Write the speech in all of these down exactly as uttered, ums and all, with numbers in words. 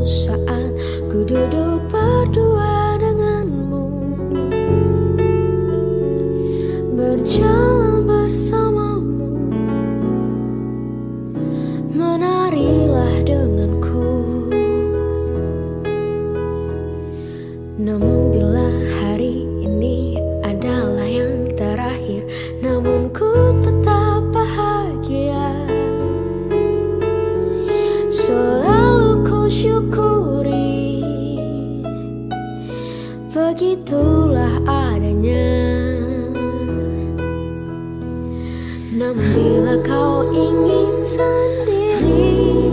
saat ku duduk berdua denganmu, berjalan bersamamu, menarilah denganku. Namun bila hari ini adalah yang terakhir, namun ku tetap bahagia. Selalu ku syukuri, begitulah adanya. Namun bila kau ingin sendiri,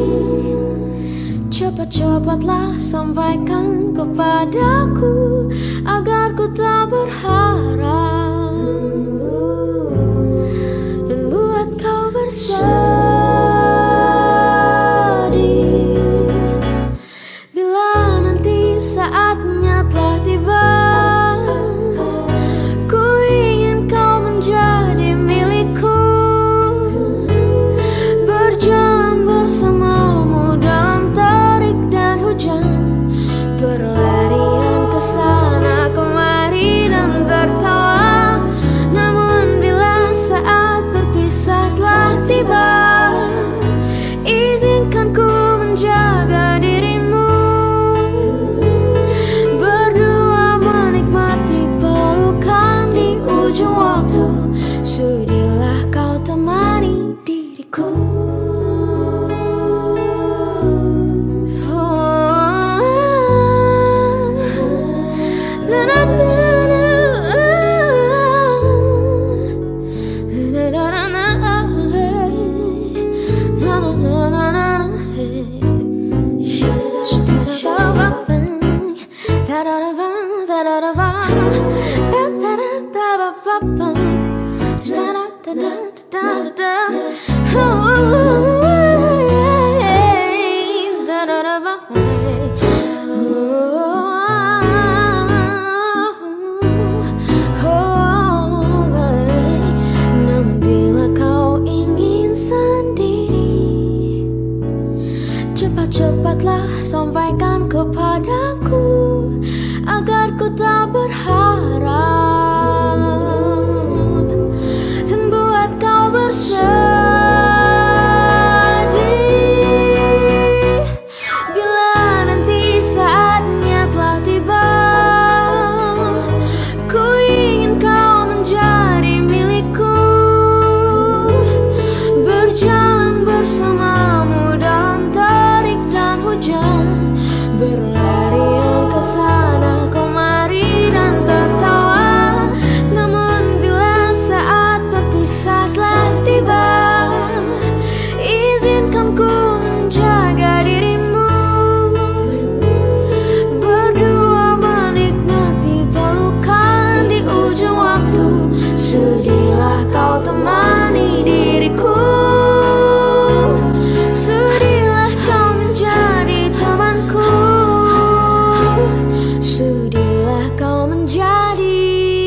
cepat-cepatlah sampaikan kepadaku agar ku tak berharap dan buat kau bersedih. Bila nanti saatnya telah tiba, ku ingin kau menjadi milikku, berjalan bersamamu dalam terik dan hujan, berlarian ke sana kemari dan tertawa. Namun bila saat berpisah telah tiba, izinkan ku menjaga dirimu, berdua menikmati pelukan di ujung waktu. Sudilah kau temani diriku. Namun bila kau ingin sendiri, cepat-cepatlah sampaikan kepadaku agar ku tak berharap dan buat kau bersedih. Bila nanti saatnya telah tiba, ku ingin kau menjadi milikku, berjalan bersamamu dalam terik dan hujan, berlarian ke sana kemari dan tertawa. Namun bila saat berpisah telah tiba, izinkan ku menjaga dirimu, berdua menikmati pelukan di ujung waktu. Sudilah kau temani diriku, sudilah kau menjadi temanku, sudilah kau menjadi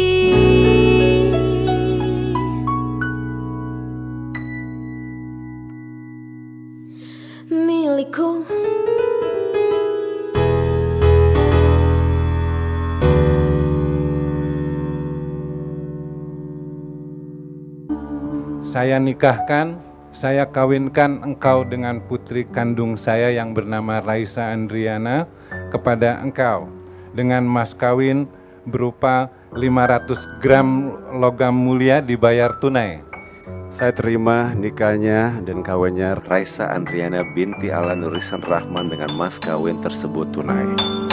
milikku. Saya nikahkan, saya kawinkan engkau dengan putri kandung saya yang bernama Raisa Andriana kepada engkau dengan mas kawin berupa lima ratus gram logam mulia dibayar tunai. Saya terima nikahnya dan kawinnya Raisa Andriana binti Ala Nurisan Rahman dengan mas kawin tersebut tunai.